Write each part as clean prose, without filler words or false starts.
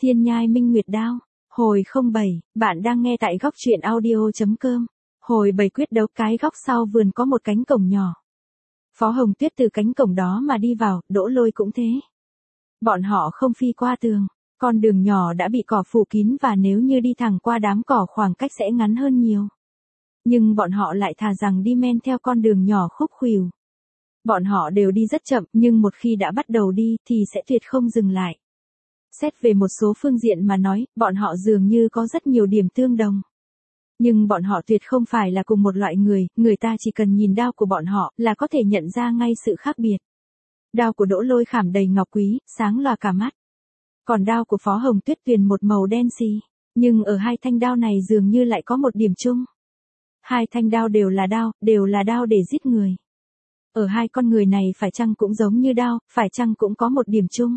Thiên nhai minh nguyệt đao. Hồi 07, bạn đang nghe tại góc truyện audio.com. Hồi 7 quyết đấu cái góc sau vườn có một cánh cổng nhỏ. Phó Hồng Tuyết từ cánh cổng đó mà đi vào, Đỗ Lôi cũng thế. Bọn họ không phi qua tường, con đường nhỏ đã bị cỏ phủ kín và nếu như đi thẳng qua đám cỏ khoảng cách sẽ ngắn hơn nhiều. Nhưng bọn họ lại thà rằng đi men theo con đường nhỏ khúc khuỷu. Bọn họ đều đi rất chậm nhưng một khi đã bắt đầu đi thì sẽ tuyệt không dừng lại. Xét về một số phương diện mà nói, bọn họ dường như có rất nhiều điểm tương đồng. Nhưng bọn họ tuyệt không phải là cùng một loại người ta chỉ cần nhìn đao của bọn họ là có thể nhận ra ngay sự khác biệt. Đao của Đỗ Lôi khảm đầy ngọc quý, sáng lòa cả mắt. Còn đao của Phó Hồng Tuyết tuyền một màu đen xì. Nhưng ở hai thanh đao này dường như lại có một điểm chung. Hai thanh đao đều là đao để giết người. Ở hai con người này phải chăng cũng giống như đao, phải chăng cũng có một điểm chung.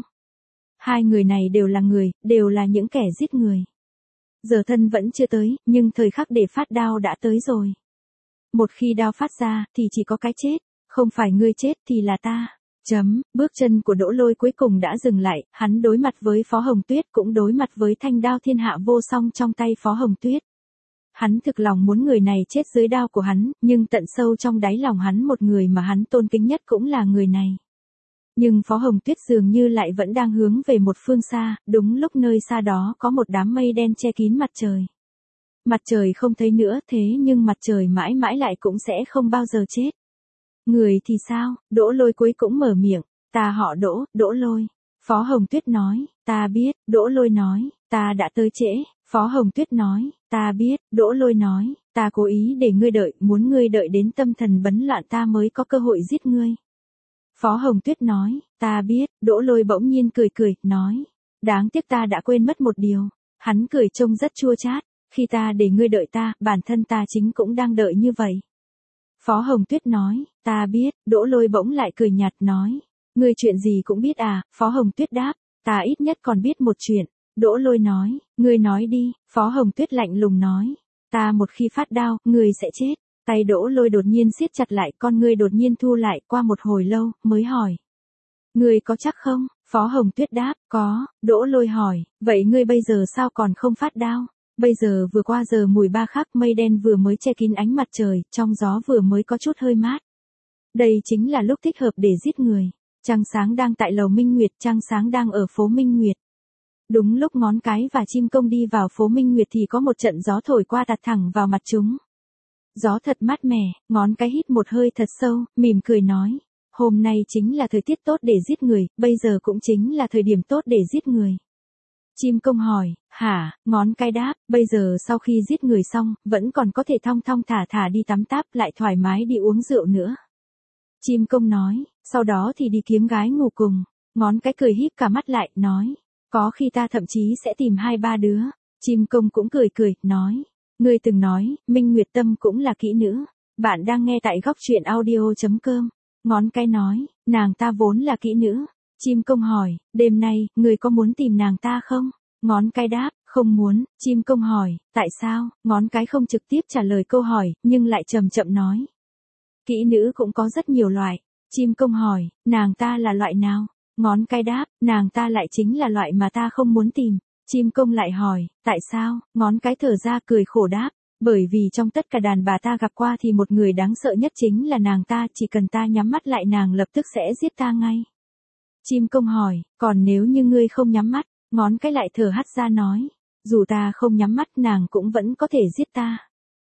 Hai người này đều là người, đều là những kẻ giết người. Giờ thân vẫn chưa tới, nhưng thời khắc để phát đao đã tới rồi. Một khi đao phát ra, thì chỉ có cái chết, không phải ngươi chết thì là ta. Bước chân của Đỗ Lôi cuối cùng đã dừng lại, hắn đối mặt với Phó Hồng Tuyết cũng đối mặt với thanh đao thiên hạ vô song trong tay Phó Hồng Tuyết. Hắn thực lòng muốn người này chết dưới đao của hắn, nhưng tận sâu trong đáy lòng hắn một người mà hắn tôn kính nhất cũng là người này. Nhưng Phó Hồng Tuyết dường như lại vẫn đang hướng về một phương xa, đúng lúc nơi xa đó có một đám mây đen che kín mặt trời. Mặt trời không thấy nữa thế nhưng mặt trời mãi mãi lại cũng sẽ không bao giờ chết. Người thì sao? Đỗ Lôi cuối cũng mở miệng, ta họ Đỗ, Đỗ Lôi. Phó Hồng Tuyết nói, ta biết, Đỗ Lôi nói, ta đã tới trễ. Phó Hồng Tuyết nói, ta biết, Đỗ Lôi nói, ta cố ý để ngươi đợi, muốn ngươi đợi đến tâm thần bấn loạn ta mới có cơ hội giết ngươi. Phó Hồng Tuyết nói, ta biết, Đỗ Lôi bỗng nhiên cười, nói, đáng tiếc ta đã quên mất một điều. Hắn cười trông rất chua chát, khi ta để ngươi đợi ta, bản thân ta chính cũng đang đợi như vậy. Phó Hồng Tuyết nói, ta biết, Đỗ Lôi bỗng lại cười nhạt nói, ngươi chuyện gì cũng biết à, Phó Hồng Tuyết đáp, ta ít nhất còn biết một chuyện. Đỗ Lôi nói, ngươi nói đi, Phó Hồng Tuyết lạnh lùng nói, ta một khi phát đao, ngươi sẽ chết. Tay Đỗ Lôi đột nhiên siết chặt lại, con ngươi đột nhiên thu lại, qua một hồi lâu, mới hỏi. Ngươi có chắc không? Phó Hồng Tuyết đáp, có. Đỗ Lôi hỏi, vậy ngươi bây giờ sao còn không phát đao? Bây giờ vừa qua giờ mùi ba khắc, mây đen vừa mới che kín ánh mặt trời, trong gió vừa mới có chút hơi mát. Đây chính là lúc thích hợp để giết người. Trăng sáng đang tại lầu Minh Nguyệt, trăng sáng đang ở phố Minh Nguyệt. Đúng lúc ngón cái và chim công đi vào phố Minh Nguyệt thì có một trận gió thổi qua tạt thẳng vào mặt chúng. Gió thật mát mẻ, ngón cái hít một hơi thật sâu, mỉm cười nói, hôm nay chính là thời tiết tốt để giết người, bây giờ cũng chính là thời điểm tốt để giết người. Chim công hỏi, hả, ngón cái đáp, bây giờ sau khi giết người xong, vẫn còn có thể thong thong thả thả đi tắm táp lại thoải mái đi uống rượu nữa. Chim công nói, sau đó thì đi kiếm gái ngủ cùng. Ngón cái cười híp cả mắt lại, nói, có khi ta thậm chí sẽ tìm 2-3 đứa. Chim công cũng cười, nói, ngươi từng nói, Minh Nguyệt Tâm cũng là kỹ nữ. Bạn đang nghe tại góc truyện audio.com. Ngón cái nói, nàng ta vốn là kỹ nữ. Chim công hỏi, đêm nay, ngươi có muốn tìm nàng ta không? Ngón cái đáp, không muốn. Chim công hỏi, tại sao? Ngón cái không trực tiếp trả lời câu hỏi, nhưng lại chậm chậm nói. Kỹ nữ cũng có rất nhiều loại. Chim công hỏi, nàng ta là loại nào? Ngón cái đáp, nàng ta lại chính là loại mà ta không muốn tìm. Chim công lại hỏi, tại sao? Ngón cái thở ra cười khổ đáp, bởi vì trong tất cả đàn bà ta gặp qua thì một người đáng sợ nhất chính là nàng ta, chỉ cần ta nhắm mắt lại nàng lập tức sẽ giết ta ngay. Chim công hỏi, còn nếu như ngươi không nhắm mắt? Ngón cái lại thở hắt ra nói, dù ta không nhắm mắt nàng cũng vẫn có thể giết ta.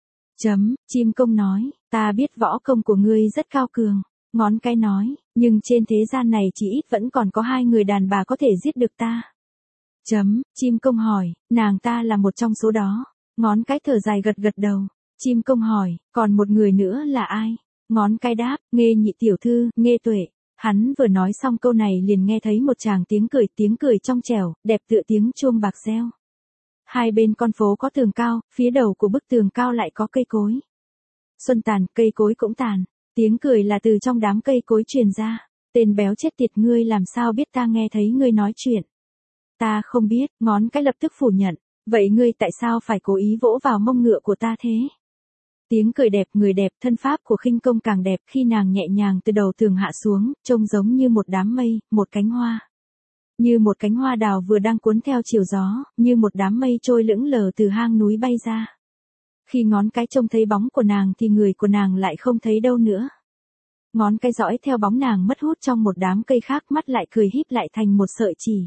Chim công nói, ta biết võ công của ngươi rất cao cường. Ngón cái nói, nhưng trên thế gian này chỉ ít vẫn còn có 2 người đàn bà có thể giết được ta. Chim công hỏi, nàng ta là một trong số đó. Ngón cái thở dài gật đầu. Chim công hỏi, còn một người nữa là ai? Ngón cái đáp, Nghê nhị tiểu thư, Nghê Tuệ. Hắn vừa nói xong câu này liền nghe thấy một tràng tiếng cười trong trẻo, đẹp tựa tiếng chuông bạc reo. Hai bên con phố có tường cao, phía đầu của bức tường cao lại có cây cối. Xuân tàn, cây cối cũng tàn. Tiếng cười là từ trong đám cây cối truyền ra. Tên béo chết tiệt, ngươi làm sao biết ta nghe thấy ngươi nói chuyện? Ta không biết. Ngón cái lập tức phủ nhận. Vậy ngươi tại sao phải cố ý vỗ vào mông ngựa của ta thế? Tiếng cười đẹp, người đẹp, thân pháp của khinh công càng đẹp khi nàng nhẹ nhàng từ đầu tường hạ xuống, trông giống như một đám mây, một cánh hoa. Như một cánh hoa đào vừa đang cuốn theo chiều gió, như một đám mây trôi lững lờ từ hang núi bay ra. Khi ngón cái trông thấy bóng của nàng thì người của nàng lại không thấy đâu nữa. Ngón cái dõi theo bóng nàng mất hút trong một đám cây khác, mắt lại cười híp lại thành một sợi chỉ.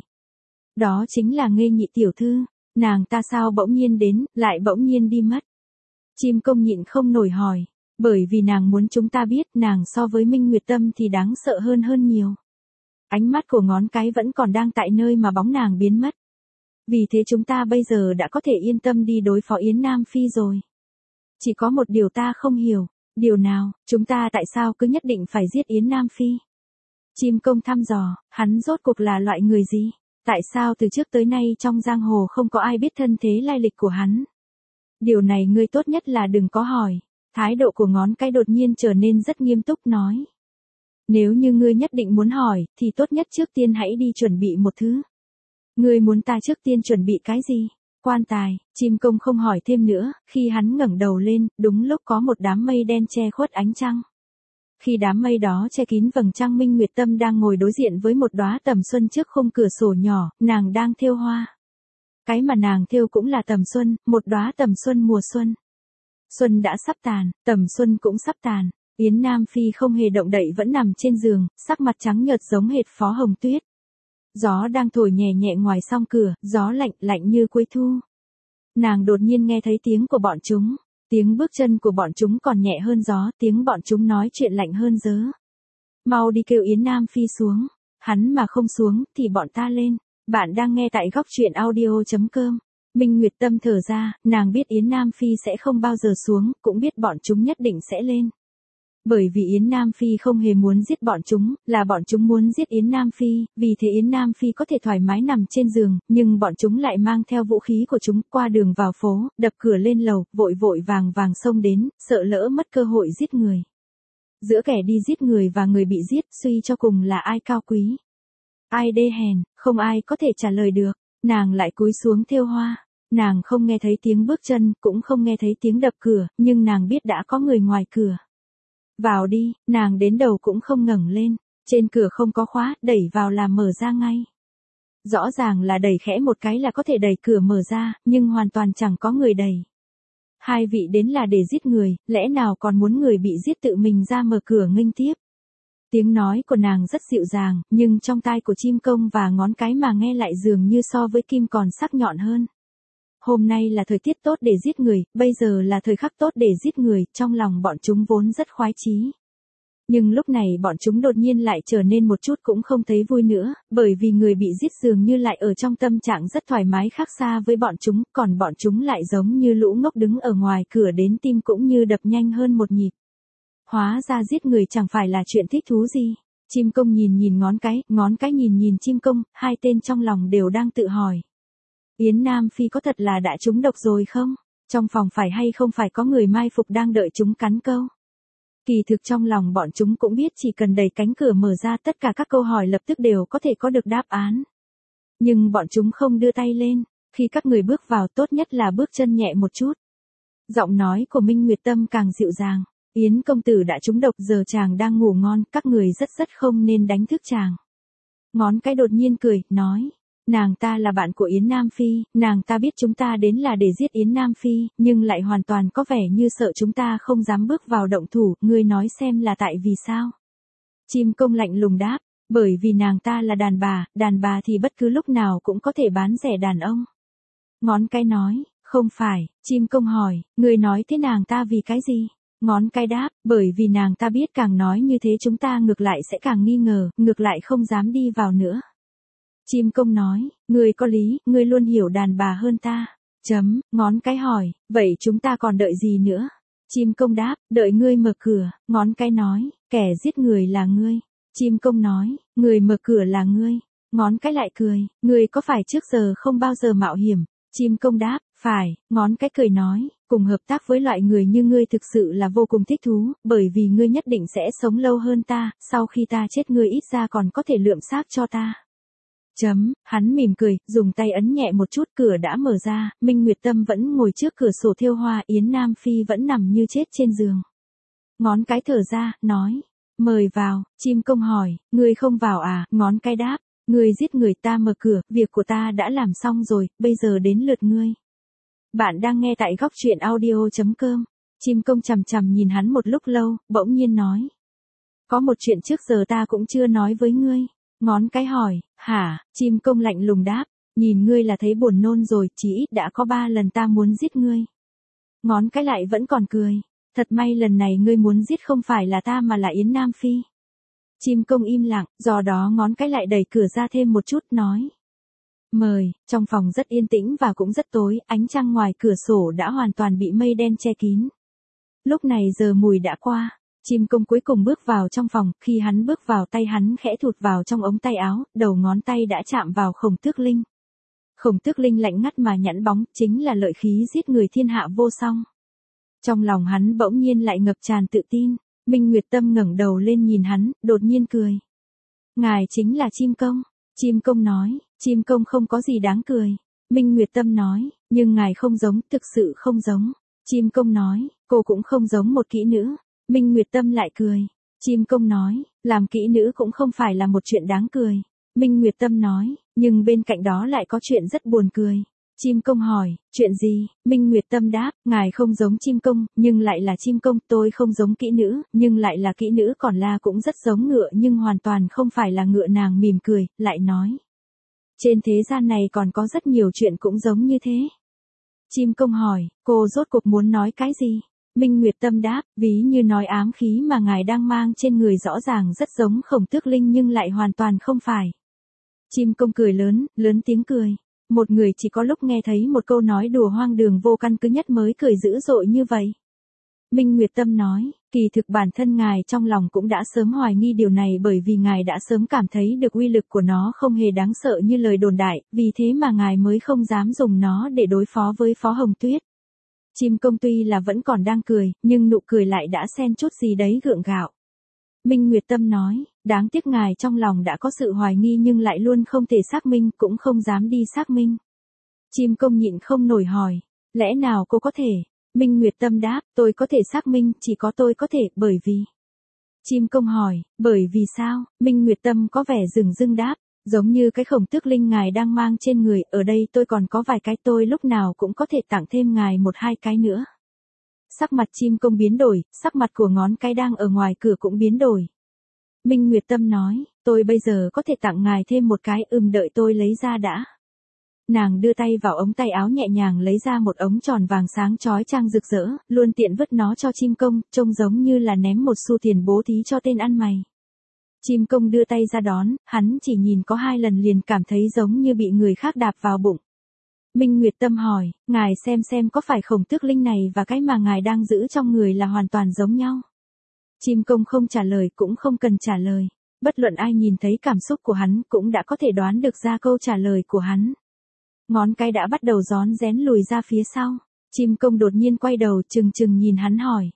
Đó chính là Nghê Nhị tiểu thư, nàng ta sao bỗng nhiên đến, lại bỗng nhiên đi mất. Chim công nhịn không nổi hỏi, bởi vì nàng muốn chúng ta biết nàng so với Minh Nguyệt Tâm thì đáng sợ hơn nhiều. Ánh mắt của ngón cái vẫn còn đang tại nơi mà bóng nàng biến mất. Vì thế chúng ta bây giờ đã có thể yên tâm đi đối phó Yến Nam Phi rồi. Chỉ có một điều ta không hiểu, điều nào, chúng ta tại sao cứ nhất định phải giết Yến Nam Phi? Chim công thăm dò, hắn rốt cuộc là loại người gì? Tại sao từ trước tới nay trong giang hồ không có ai biết thân thế lai lịch của hắn? Điều này ngươi tốt nhất là đừng có hỏi. Thái độ của ngón cái đột nhiên trở nên rất nghiêm túc nói. Nếu như ngươi nhất định muốn hỏi, thì tốt nhất trước tiên hãy đi chuẩn bị một thứ. Ngươi muốn ta trước tiên chuẩn bị cái gì? Quan tài. Chim công không hỏi thêm nữa, khi hắn ngẩng đầu lên, đúng lúc có một đám mây đen che khuất ánh trăng. Khi đám mây đó che kín vầng trăng, Minh Nguyệt Tâm đang ngồi đối diện với một đóa tầm xuân trước khung cửa sổ nhỏ, nàng đang thêu hoa. Cái mà nàng thêu cũng là tầm xuân, một đóa tầm xuân mùa xuân. Xuân đã sắp tàn, tầm xuân cũng sắp tàn. Yến Nam Phi không hề động đậy vẫn nằm trên giường, sắc mặt trắng nhợt giống hệt Phó Hồng Tuyết. Gió đang thổi nhẹ nhẹ ngoài song cửa, gió lạnh lạnh như cuối thu. Nàng đột nhiên nghe thấy tiếng của bọn chúng. Tiếng bước chân của bọn chúng còn nhẹ hơn gió, tiếng bọn chúng nói chuyện lạnh hơn gió. Mau đi kêu Yến Nam Phi xuống. Hắn mà không xuống, thì bọn ta lên. Bạn đang nghe tại góc truyện audio.com. Minh Nguyệt Tâm thở ra, nàng biết Yến Nam Phi sẽ không bao giờ xuống, cũng biết bọn chúng nhất định sẽ lên. Bởi vì Yến Nam Phi không hề muốn giết bọn chúng, là bọn chúng muốn giết Yến Nam Phi, vì thế Yến Nam Phi có thể thoải mái nằm trên giường, nhưng bọn chúng lại mang theo vũ khí của chúng qua đường vào phố, đập cửa lên lầu, vội vàng xông đến, sợ lỡ mất cơ hội giết người. Giữa kẻ đi giết người và người bị giết, suy cho cùng là ai cao quý? Ai đê hèn, không ai có thể trả lời được. Nàng lại cúi xuống thêu hoa. Nàng không nghe thấy tiếng bước chân, cũng không nghe thấy tiếng đập cửa, nhưng nàng biết đã có người ngoài cửa. Vào đi, nàng đến đầu cũng không ngẩng lên. Trên cửa không có khóa, đẩy vào là mở ra ngay. Rõ ràng là đẩy khẽ một cái là có thể đẩy cửa mở ra, nhưng hoàn toàn chẳng có người đẩy. Hai vị đến là để giết người, lẽ nào còn muốn người bị giết tự mình ra mở cửa nghênh tiếp? Tiếng nói của nàng rất dịu dàng, nhưng trong tai của chim công và ngón cái mà nghe lại dường như so với kim còn sắc nhọn hơn. Hôm nay là thời tiết tốt để giết người, bây giờ là thời khắc tốt để giết người, trong lòng bọn chúng vốn rất khoái chí. Nhưng lúc này bọn chúng đột nhiên lại trở nên một chút cũng không thấy vui nữa, bởi vì người bị giết dường như lại ở trong tâm trạng rất thoải mái khác xa với bọn chúng, còn bọn chúng lại giống như lũ ngốc đứng ở ngoài cửa đến tim cũng như đập nhanh hơn một nhịp. Hóa ra giết người chẳng phải là chuyện thích thú gì. Chim công nhìn ngón cái nhìn chim công, hai tên trong lòng đều đang tự hỏi. Yến Nam Phi có thật là đã trúng độc rồi không? Trong phòng phải hay không phải có người mai phục đang đợi chúng cắn câu? Kỳ thực trong lòng bọn chúng cũng biết chỉ cần đẩy cánh cửa mở ra tất cả các câu hỏi lập tức đều có thể có được đáp án. Nhưng bọn chúng không đưa tay lên, khi các người bước vào tốt nhất là bước chân nhẹ một chút. Giọng nói của Minh Nguyệt Tâm càng dịu dàng. Yến công tử đã trúng độc, giờ chàng đang ngủ ngon, các người rất không nên đánh thức chàng. Ngón cái đột nhiên cười, nói. Nàng ta là bạn của Yến Nam Phi, nàng ta biết chúng ta đến là để giết Yến Nam Phi, nhưng lại hoàn toàn có vẻ như sợ chúng ta không dám bước vào động thủ, ngươi nói xem là tại vì sao? Chim công lạnh lùng đáp, bởi vì nàng ta là đàn bà thì bất cứ lúc nào cũng có thể bán rẻ đàn ông. Ngón cái nói, không phải, chim công hỏi, ngươi nói thế nàng ta vì cái gì? Ngón cái đáp, bởi vì nàng ta biết càng nói như thế chúng ta ngược lại sẽ càng nghi ngờ, ngược lại không dám đi vào nữa. Chim công nói, ngươi có lý, ngươi luôn hiểu đàn bà hơn ta. Ngón cái hỏi, vậy chúng ta còn đợi gì nữa? Chim công đáp, đợi ngươi mở cửa. Ngón cái nói, kẻ giết người là ngươi. Chim công nói, người mở cửa là ngươi. Ngón cái lại cười, ngươi có phải trước giờ không bao giờ mạo hiểm? Chim công đáp, phải. Ngón cái cười nói, cùng hợp tác với loại người như ngươi thực sự là vô cùng thích thú, bởi vì ngươi nhất định sẽ sống lâu hơn ta, sau khi ta chết ngươi ít ra còn có thể lượm xác cho ta. Hắn mỉm cười, dùng tay ấn nhẹ một chút, cửa đã mở ra, Minh Nguyệt Tâm vẫn ngồi trước cửa sổ thêu hoa, Yến Nam Phi vẫn nằm như chết trên giường. Ngón cái thở ra, nói, mời vào. Chim công hỏi, ngươi không vào à? Ngón cái đáp, Ngươi giết người ta mở cửa, việc của ta đã làm xong rồi, bây giờ đến lượt ngươi. Bạn đang nghe tại góc truyện audio.com. Chim công chằm chằm nhìn hắn một lúc lâu, bỗng nhiên nói. Có một chuyện trước giờ ta cũng chưa nói với ngươi. Ngón cái hỏi, hả? Chim công lạnh lùng đáp, nhìn ngươi là thấy buồn nôn rồi, chỉ ít đã có 3 lần ta muốn giết ngươi. Ngón cái lại vẫn còn cười, thật may lần này ngươi muốn giết không phải là ta mà là Yến Nam Phi. Chim công im lặng, do đó ngón cái lại đẩy cửa ra thêm một chút, nói. Mời, trong phòng rất yên tĩnh và cũng rất tối, ánh trăng ngoài cửa sổ đã hoàn toàn bị mây đen che kín. Lúc này giờ mùi đã qua, chim công cuối cùng bước vào trong phòng, khi hắn bước vào tay hắn khẽ thụt vào trong ống tay áo, đầu ngón tay đã chạm vào Khổng Tước Linh. Khổng Tước Linh lạnh ngắt mà nhẵn bóng, chính là lợi khí giết người thiên hạ vô song. Trong lòng hắn bỗng nhiên lại ngập tràn tự tin, Minh Nguyệt Tâm ngẩng đầu lên nhìn hắn, đột nhiên cười. Ngài chính là chim công. Chim công nói, chim công không có gì đáng cười. Minh Nguyệt Tâm nói, nhưng ngài không giống, thực sự không giống. Chim công nói, cô cũng không giống một kỹ nữ. Minh Nguyệt Tâm lại cười. Chim công nói, làm kỹ nữ cũng không phải là một chuyện đáng cười. Minh Nguyệt Tâm nói, nhưng bên cạnh đó lại có chuyện rất buồn cười. Chim công hỏi, chuyện gì? Minh Nguyệt Tâm đáp, ngài không giống chim công, nhưng lại là chim công, tôi không giống kỹ nữ, nhưng lại là kỹ nữ, còn La cũng rất giống ngựa nhưng hoàn toàn không phải là ngựa. Nàng mỉm cười, lại nói. Trên thế gian này còn có rất nhiều chuyện cũng giống như thế. Chim công hỏi, cô rốt cuộc muốn nói cái gì? Minh Nguyệt Tâm đáp, ví như nói ám khí mà ngài đang mang trên người rõ ràng rất giống Khổng Tước Linh nhưng lại hoàn toàn không phải. Chim công cười lớn, lớn tiếng cười. Một người chỉ có lúc nghe thấy một câu nói đùa hoang đường vô căn cứ nhất mới cười dữ dội như vậy. Minh Nguyệt Tâm nói, kỳ thực bản thân ngài trong lòng cũng đã sớm hoài nghi điều này bởi vì ngài đã sớm cảm thấy được uy lực của nó không hề đáng sợ như lời đồn đại, vì thế mà ngài mới không dám dùng nó để đối phó với Phó Hồng Tuyết. Chim công tuy là vẫn còn đang cười, nhưng nụ cười lại đã xen chút gì đấy gượng gạo. Minh Nguyệt Tâm nói, đáng tiếc ngài trong lòng đã có sự hoài nghi nhưng lại luôn không thể xác minh, cũng không dám đi xác minh. Chim công nhịn không nổi hỏi, lẽ nào cô có thể? Minh Nguyệt Tâm đáp, tôi có thể xác minh, chỉ có tôi có thể, bởi vì. Chim công hỏi, bởi vì sao? Minh Nguyệt Tâm có vẻ dửng dưng đáp, giống như cái Khổng Tước Linh ngài đang mang trên người, ở đây tôi còn có vài cái, tôi lúc nào cũng có thể tặng thêm ngài 1-2 cái nữa. Sắc mặt chim công biến đổi, sắc mặt của ngón cái đang ở ngoài cửa cũng biến đổi. Minh Nguyệt Tâm nói, tôi bây giờ có thể tặng ngài thêm một cái, đợi tôi lấy ra đã. Nàng đưa tay vào ống tay áo nhẹ nhàng lấy ra một ống tròn vàng sáng chói chang rực rỡ, luôn tiện vứt nó cho chim công, trông giống như là ném một xu tiền bố thí cho tên ăn mày. Chim công đưa tay ra đón, hắn chỉ nhìn có 2 lần liền cảm thấy giống như bị người khác đạp vào bụng. Minh Nguyệt Tâm hỏi, ngài xem có phải Khổng Tước Linh này và cái mà ngài đang giữ trong người là hoàn toàn giống nhau? Chim công không trả lời cũng không cần trả lời. Bất luận ai nhìn thấy cảm xúc của hắn cũng đã có thể đoán được ra câu trả lời của hắn. Ngón cái đã bắt đầu rón rén lùi ra phía sau. Chim công đột nhiên quay đầu chừng nhìn hắn hỏi.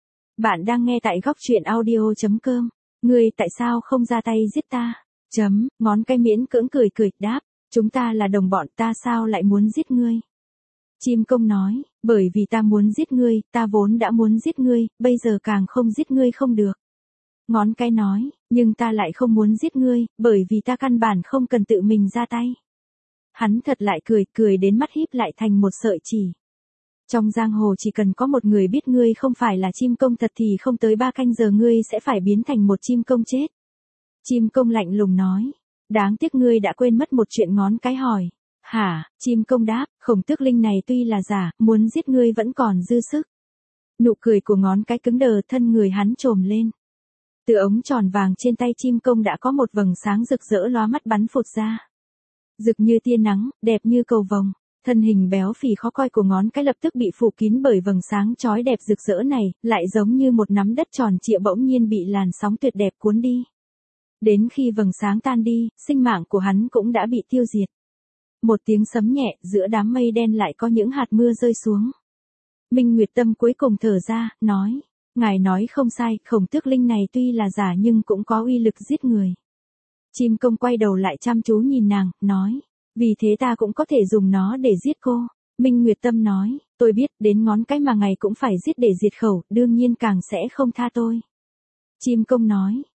Bạn đang nghe tại góc truyện audio.com. Ngươi tại sao không ra tay giết ta? Ngón cái miễn cưỡng cười đáp. Chúng ta là đồng bọn, ta sao lại muốn giết ngươi? Chim công nói, bởi vì ta muốn giết ngươi, ta vốn đã muốn giết ngươi, bây giờ càng không giết ngươi không được. Ngón cái nói, nhưng ta lại không muốn giết ngươi, bởi vì ta căn bản không cần tự mình ra tay. Hắn thật lại cười đến mắt híp lại thành một sợi chỉ. Trong giang hồ chỉ cần có một người biết ngươi không phải là chim công thật thì không tới 3 canh giờ ngươi sẽ phải biến thành một chim công chết. Chim công lạnh lùng nói, đáng tiếc ngươi đã quên mất một chuyện. Ngón cái hỏi, hả? Chim công đáp, Khổng Tước Linh này tuy là giả, muốn giết ngươi vẫn còn dư sức. Nụ cười của ngón cái cứng đờ, thân người hắn trồm lên. Từ ống tròn vàng trên tay chim công đã có một vầng sáng rực rỡ lóa mắt bắn phụt ra. Rực như tia nắng, đẹp như cầu vồng. Thân hình béo phì khó coi của ngón cái lập tức bị phủ kín bởi vầng sáng chói đẹp rực rỡ này, lại giống như một nắm đất tròn trịa bỗng nhiên bị làn sóng tuyệt đẹp cuốn đi. Đến khi vầng sáng tan đi, sinh mạng của hắn cũng đã bị tiêu diệt. Một tiếng sấm nhẹ, giữa đám mây đen lại có những hạt mưa rơi xuống. Minh Nguyệt Tâm cuối cùng thở ra, nói, ngài nói không sai, Khổng Tước Linh này tuy là giả nhưng cũng có uy lực giết người. Chim công quay đầu lại chăm chú nhìn nàng, nói, vì thế ta cũng có thể dùng nó để giết cô. Minh Nguyệt Tâm nói, tôi biết, đến ngón cái mà ngài cũng phải giết để diệt khẩu, đương nhiên càng sẽ không tha tôi. Chim công nói,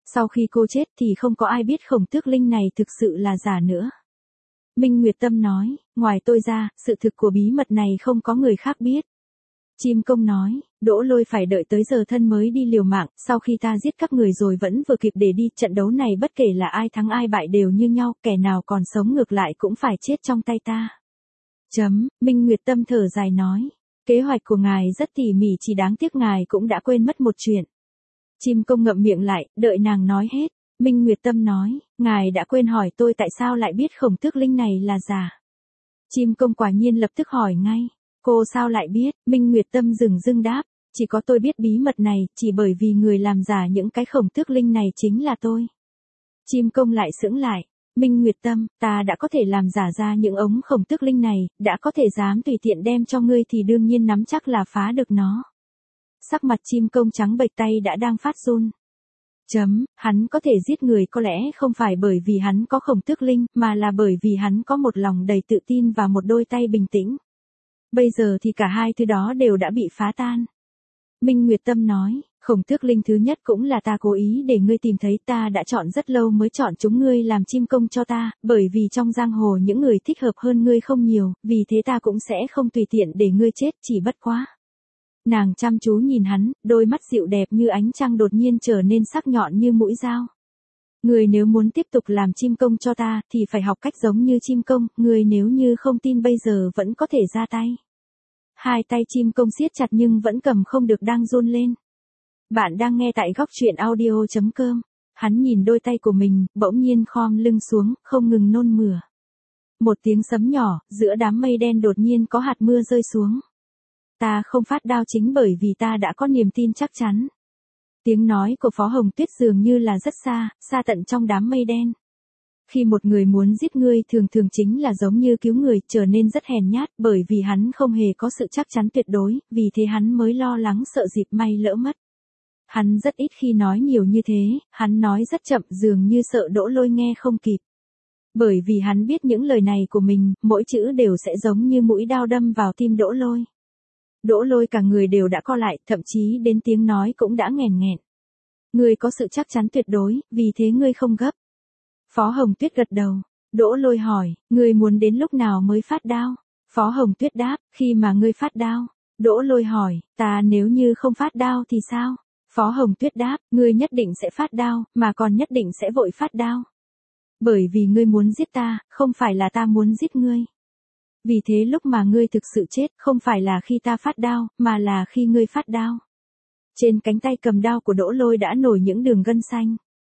Sau khi cô chết thì không có ai biết Khổng Tước Linh này thực sự là giả nữa. Minh Nguyệt Tâm nói, ngoài tôi ra, sự thực của bí mật này không có người khác biết. Chim Công nói, Đỗ Lôi phải đợi tới giờ thân mới đi liều mạng, sau khi ta giết các người rồi vẫn vừa kịp để đi, trận đấu này bất kể là ai thắng ai bại đều như nhau, kẻ nào còn sống ngược lại cũng phải chết trong tay ta. Minh Nguyệt Tâm thở dài nói, kế hoạch của ngài rất tỉ mỉ, chỉ đáng tiếc ngài cũng đã quên mất một chuyện. Chim Công ngậm miệng lại, đợi nàng nói hết. Minh Nguyệt Tâm nói, ngài đã quên hỏi tôi tại sao lại biết Khổng Tước Linh này là giả. Chim Công quả nhiên lập tức hỏi ngay, cô sao lại biết? Minh Nguyệt Tâm dửng dưng đáp, chỉ có tôi biết bí mật này, chỉ bởi vì người làm giả những cái Khổng Tước Linh này chính là tôi. Chim Công lại sững lại, Minh Nguyệt Tâm, ta đã có thể làm giả ra những ống Khổng Tước Linh này, đã có thể dám tùy tiện đem cho ngươi thì đương nhiên nắm chắc là phá được nó. Sắc mặt Chim Công trắng bệch, tay đã đang phát run. Hắn có thể giết người có lẽ không phải bởi vì hắn có Khổng Tước Linh, mà là bởi vì hắn có một lòng đầy tự tin và một đôi tay bình tĩnh. Bây giờ thì cả hai thứ đó đều đã bị phá tan. Minh Nguyệt Tâm nói, Khổng Tước Linh thứ nhất cũng là ta cố ý để ngươi tìm thấy, ta đã chọn rất lâu mới chọn chúng ngươi làm chim công cho ta, bởi vì trong giang hồ những người thích hợp hơn ngươi không nhiều, vì thế ta cũng sẽ không tùy tiện để ngươi chết, chỉ bất quá. Nàng chăm chú nhìn hắn, đôi mắt dịu đẹp như ánh trăng đột nhiên trở nên sắc nhọn như mũi dao. Ngươi nếu muốn tiếp tục làm chim công cho ta, thì phải học cách giống như chim công, ngươi nếu như không tin bây giờ vẫn có thể ra tay. Hai tay chim công siết chặt nhưng vẫn cầm không được, đang run lên. Bạn đang nghe tại góc truyện audio.com. Hắn nhìn đôi tay của mình, bỗng nhiên khom lưng xuống, không ngừng nôn mửa. Một tiếng sấm nhỏ, giữa đám mây đen đột nhiên có hạt mưa rơi xuống. Ta không phát đao chính bởi vì ta đã có niềm tin chắc chắn. Tiếng nói của Phó Hồng Tuyết dường như là rất xa, xa tận trong đám mây đen. Khi một người muốn giết ngươi thường thường chính là giống như cứu người, trở nên rất hèn nhát, bởi vì hắn không hề có sự chắc chắn tuyệt đối, vì thế hắn mới lo lắng sợ dịp may lỡ mất. Hắn rất ít khi nói nhiều như thế, hắn nói rất chậm, dường như sợ Đỗ Lôi nghe không kịp. Bởi vì hắn biết những lời này của mình, mỗi chữ đều sẽ giống như mũi dao đâm vào tim Đỗ Lôi. Đỗ Lôi cả người đều đã co lại, thậm chí đến tiếng nói cũng đã nghẹn nghẹn. Ngươi có sự chắc chắn tuyệt đối, vì thế ngươi không gấp. Phó Hồng Tuyết gật đầu. Đỗ Lôi hỏi, ngươi muốn đến lúc nào mới phát đao? Phó Hồng Tuyết đáp, khi mà ngươi phát đao. Đỗ Lôi hỏi, ta nếu như không phát đao thì sao? Phó Hồng Tuyết đáp, ngươi nhất định sẽ phát đao, mà còn nhất định sẽ vội phát đao. Bởi vì ngươi muốn giết ta, không phải là ta muốn giết ngươi. Vì thế lúc mà ngươi thực sự chết, không phải là khi ta phát đao, mà là khi ngươi phát đao. Trên cánh tay cầm đao của Đỗ Lôi đã nổi những đường gân xanh.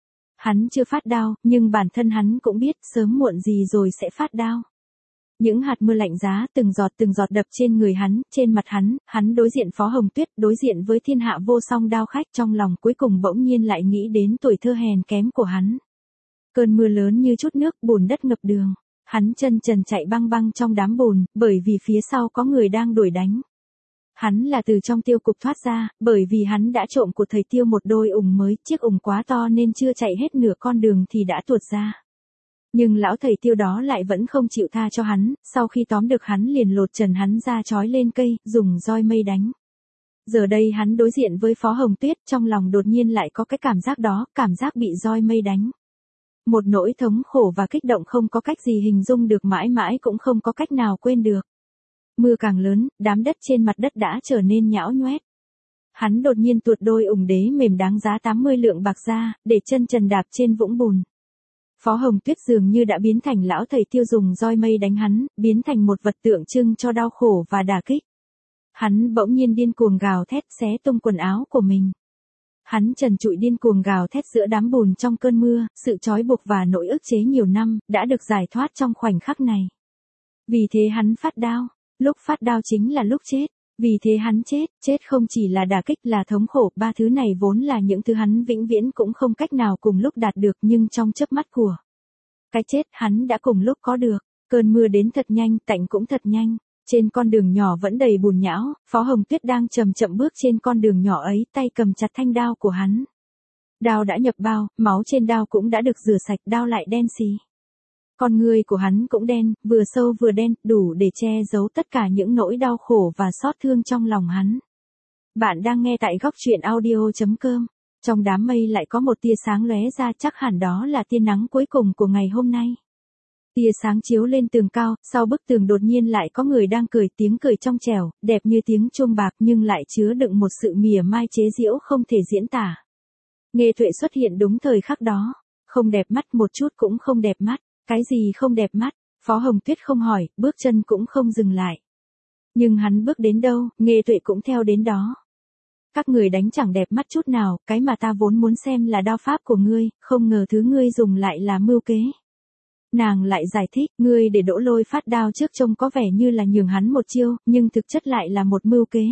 Hắn chưa phát đao, nhưng bản thân hắn cũng biết sớm muộn gì rồi sẽ phát đao. Những hạt mưa lạnh giá từng giọt đập trên người hắn, trên mặt hắn đối diện Phó Hồng Tuyết, đối diện với thiên hạ vô song đao khách, trong lòng cuối cùng bỗng nhiên lại nghĩ đến tuổi thơ hèn kém của hắn. Cơn mưa lớn như chút nước, bùn đất ngập đường. Hắn chân trần chạy băng băng trong đám bùn, bởi vì phía sau có người đang đuổi đánh. Hắn là từ trong tiêu cục thoát ra, bởi vì hắn đã trộm của thầy Tiêu một đôi ủng mới, chiếc ủng quá to nên chưa chạy hết nửa con đường thì đã tuột ra. Nhưng lão thầy Tiêu đó lại vẫn không chịu tha cho hắn, sau khi tóm được hắn liền lột trần hắn ra trói lên cây, dùng roi mây đánh. Giờ đây hắn đối diện với Phó Hồng Tuyết, trong lòng đột nhiên lại có cái cảm giác đó, cảm giác bị roi mây đánh. Một nỗi thống khổ và kích động không có cách gì hình dung được, mãi mãi cũng không có cách nào quên được. Mưa càng lớn, đám đất trên mặt đất đã trở nên nhão nhoét. Hắn đột nhiên tuột đôi ủng đế mềm đáng giá 80 lượng bạc ra, để chân trần đạp trên vũng bùn. Phó Hồng Tuyết dường như đã biến thành lão thầy Tiêu dùng roi mây đánh hắn, biến thành một vật tượng trưng cho đau khổ và đả kích. Hắn bỗng nhiên điên cuồng gào thét, xé tung quần áo của mình. Hắn trần trụi điên cuồng gào thét giữa đám bùn trong cơn mưa, sự trói buộc và nỗi ức chế nhiều năm, đã được giải thoát trong khoảnh khắc này. Vì thế hắn phát đao. Lúc phát đao chính là lúc chết. Vì thế hắn chết không chỉ là đả kích, là thống khổ, ba thứ này vốn là những thứ hắn vĩnh viễn cũng không cách nào cùng lúc đạt được, nhưng trong chớp mắt của cái chết hắn đã cùng lúc có được. Cơn mưa đến thật nhanh, tạnh cũng thật nhanh. Trên con đường nhỏ vẫn đầy bùn nhão, Phó Hồng Tuyết đang chậm chậm bước trên con đường nhỏ ấy, tay cầm chặt thanh đao của hắn. Đao đã nhập bao, máu trên đao cũng đã được rửa sạch, đao lại đen xì. Con người của hắn cũng đen, vừa sâu vừa đen, đủ để che giấu tất cả những nỗi đau khổ và xót thương trong lòng hắn. Bạn đang nghe tại góc truyện audio.com. Trong đám mây lại có một tia sáng lóe ra, chắc hẳn đó là tia nắng cuối cùng của ngày hôm nay. Tia sáng chiếu lên tường cao, sau bức tường đột nhiên lại có người đang cười, tiếng cười trong trẻo, đẹp như tiếng chuông bạc nhưng lại chứa đựng một sự mỉa mai chế giễu không thể diễn tả. Nghê Tuệ xuất hiện đúng thời khắc đó. Không đẹp mắt, một chút cũng không đẹp mắt. Cái gì không đẹp mắt? Phó Hồng Tuyết không hỏi, bước chân cũng không dừng lại. Nhưng hắn bước đến đâu, Nghê Tuệ cũng theo đến đó. Các người đánh chẳng đẹp mắt chút nào, cái mà ta vốn muốn xem là đao pháp của ngươi, không ngờ thứ ngươi dùng lại là mưu kế. Nàng lại giải thích, ngươi để Đỗ Lôi phát đao trước trông có vẻ như là nhường hắn một chiêu, nhưng thực chất lại là một mưu kế.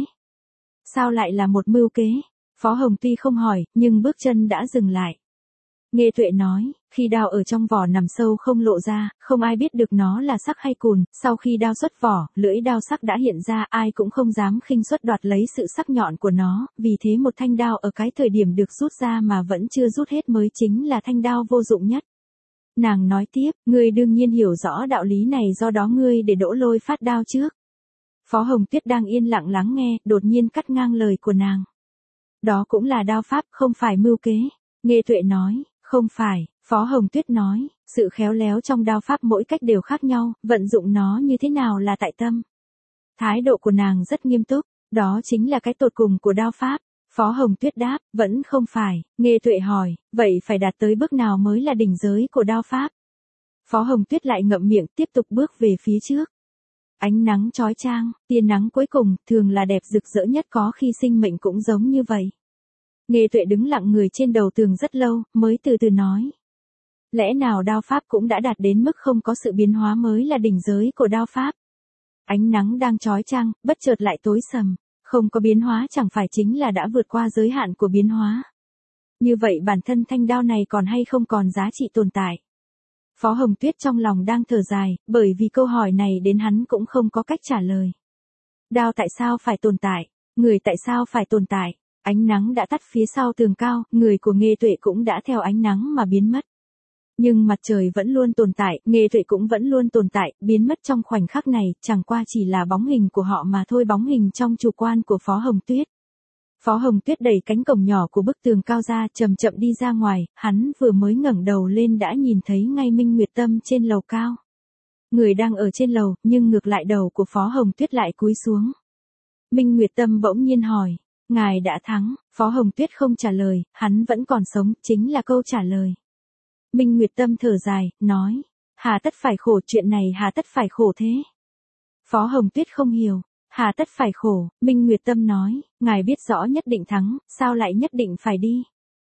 Sao lại là một mưu kế? Phó Hồng tuy không hỏi, nhưng bước chân đã dừng lại. Nghê Tuệ nói, khi đao ở trong vỏ nằm sâu không lộ ra, không ai biết được nó là sắc hay cùn, sau khi đao xuất vỏ, lưỡi đao sắc đã hiện ra, ai cũng không dám khinh suất đoạt lấy sự sắc nhọn của nó, vì thế một thanh đao ở cái thời điểm được rút ra mà vẫn chưa rút hết mới chính là thanh đao vô dụng nhất. Nàng nói tiếp, ngươi đương nhiên hiểu rõ đạo lý này, do đó ngươi để Đỗ Lôi phát đao trước. Phó Hồng Tuyết đang yên lặng lắng nghe, đột nhiên cắt ngang lời của nàng. Đó cũng là đao pháp, không phải mưu kế. Nghê Tuệ nói, không phải. Phó Hồng Tuyết nói, sự khéo léo trong đao pháp mỗi cách đều khác nhau, vận dụng nó như thế nào là tại tâm. Thái độ của nàng rất nghiêm túc, đó chính là cái tột cùng của đao pháp. Phó Hồng Tuyết đáp, vẫn không phải. Nghê Tuệ hỏi, vậy phải đạt tới bước nào mới là đỉnh giới của đao pháp? Phó Hồng Tuyết lại ngậm miệng, tiếp tục bước về phía trước. Ánh nắng chói chang, tia nắng cuối cùng, thường là đẹp rực rỡ nhất, có khi sinh mệnh cũng giống như vậy. Nghê Tuệ đứng lặng người trên đầu tường rất lâu, mới từ từ nói. Lẽ nào đao pháp cũng đã đạt đến mức không có sự biến hóa mới là đỉnh giới của đao pháp? Ánh nắng đang chói chang, bất chợt lại tối sầm. Không có biến hóa chẳng phải chính là đã vượt qua giới hạn của biến hóa. Như vậy bản thân thanh đao này còn hay không còn giá trị tồn tại? Phó Hồng Tuyết trong lòng đang thở dài, bởi vì câu hỏi này đến hắn cũng không có cách trả lời. Đao tại sao phải tồn tại? Người tại sao phải tồn tại? Ánh nắng đã tắt phía sau tường cao, người của Nghê Tuệ cũng đã theo ánh nắng mà biến mất. Nhưng mặt trời vẫn luôn tồn tại, Nghê Tuệ cũng vẫn luôn tồn tại, biến mất trong khoảnh khắc này, chẳng qua chỉ là bóng hình của họ mà thôi, bóng hình trong chủ quan của Phó Hồng Tuyết. Phó Hồng Tuyết đẩy cánh cổng nhỏ của bức tường cao ra, chậm chậm đi ra ngoài, hắn vừa mới ngẩng đầu lên đã nhìn thấy ngay Minh Nguyệt Tâm trên lầu cao. Người đang ở trên lầu, nhưng ngược lại đầu của Phó Hồng Tuyết lại cúi xuống. Minh Nguyệt Tâm bỗng nhiên hỏi, ngài đã thắng? Phó Hồng Tuyết không trả lời, hắn vẫn còn sống, chính là câu trả lời. Minh Nguyệt Tâm thở dài, nói, hà tất phải khổ, chuyện này hà tất phải khổ thế? Phó Hồng Tuyết không hiểu, hà tất phải khổ. Minh Nguyệt Tâm nói, ngài biết rõ nhất định thắng, sao lại nhất định phải đi?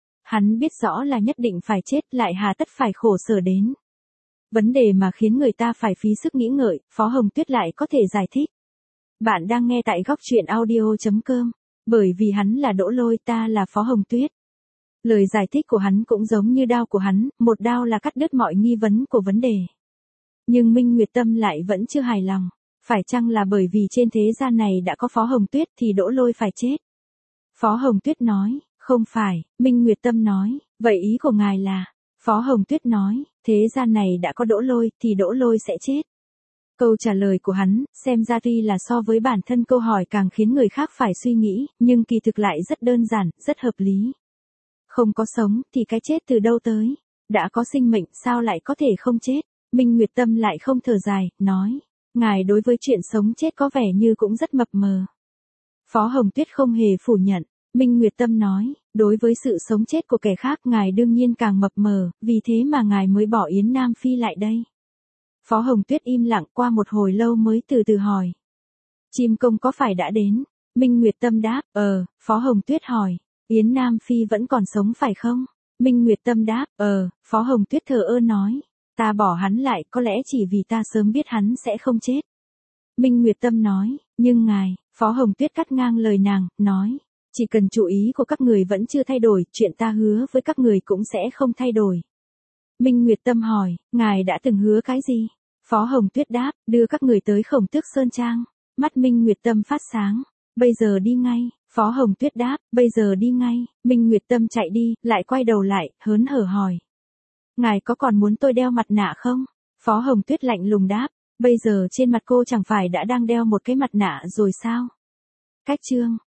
Hắn biết rõ là nhất định phải chết, lại hà tất phải khổ sở đến. Vấn đề mà khiến người ta phải phí sức nghĩ ngợi, Phó Hồng Tuyết lại có thể giải thích. Bạn đang nghe tại góc truyện audio.com, bởi vì hắn là Đỗ Lôi, ta là Phó Hồng Tuyết. Lời giải thích của hắn cũng giống như đao của hắn, một đao là cắt đứt mọi nghi vấn của vấn đề. Nhưng Minh Nguyệt Tâm lại vẫn chưa hài lòng. Phải chăng là bởi vì trên thế gian này đã có Phó Hồng Tuyết thì Đỗ Lôi phải chết? Phó Hồng Tuyết nói, không phải. Minh Nguyệt Tâm nói, vậy ý của ngài là? Phó Hồng Tuyết nói, thế gian này đã có Đỗ Lôi thì Đỗ Lôi sẽ chết. Câu trả lời của hắn, xem ra tuy là so với bản thân câu hỏi càng khiến người khác phải suy nghĩ, nhưng kỳ thực lại rất đơn giản, rất hợp lý. Không có sống, thì cái chết từ đâu tới? Đã có sinh mệnh, sao lại có thể không chết? Minh Nguyệt Tâm lại không thở dài, nói, ngài đối với chuyện sống chết có vẻ như cũng rất mập mờ. Phó Hồng Tuyết không hề phủ nhận. Minh Nguyệt Tâm nói, đối với sự sống chết của kẻ khác ngài đương nhiên càng mập mờ, vì thế mà ngài mới bỏ Yến Nam Phi lại đây. Phó Hồng Tuyết im lặng qua một hồi lâu mới từ từ hỏi. Chim công có phải đã đến? Minh Nguyệt Tâm đáp, Phó Hồng Tuyết hỏi, Yến Nam Phi vẫn còn sống phải không? Minh Nguyệt Tâm đáp, Phó Hồng Tuyết thờ ơ nói, ta bỏ hắn lại có lẽ chỉ vì ta sớm biết hắn sẽ không chết. Minh Nguyệt Tâm nói, nhưng ngài, Phó Hồng Tuyết cắt ngang lời nàng, nói, chỉ cần chủ ý của các người vẫn chưa thay đổi, chuyện ta hứa với các người cũng sẽ không thay đổi. Minh Nguyệt Tâm hỏi, ngài đã từng hứa cái gì? Phó Hồng Tuyết đáp, đưa các người tới Khổng Tước Sơn Trang. Mắt Minh Nguyệt Tâm phát sáng, bây giờ đi ngay. Phó Hồng Tuyết đáp, bây giờ đi ngay. Minh Nguyệt Tâm chạy đi, lại quay đầu lại, hớn hở hỏi. Ngài có còn muốn tôi đeo mặt nạ không? Phó Hồng Tuyết lạnh lùng đáp, bây giờ trên mặt cô chẳng phải đã đang đeo một cái mặt nạ rồi sao? Cách chương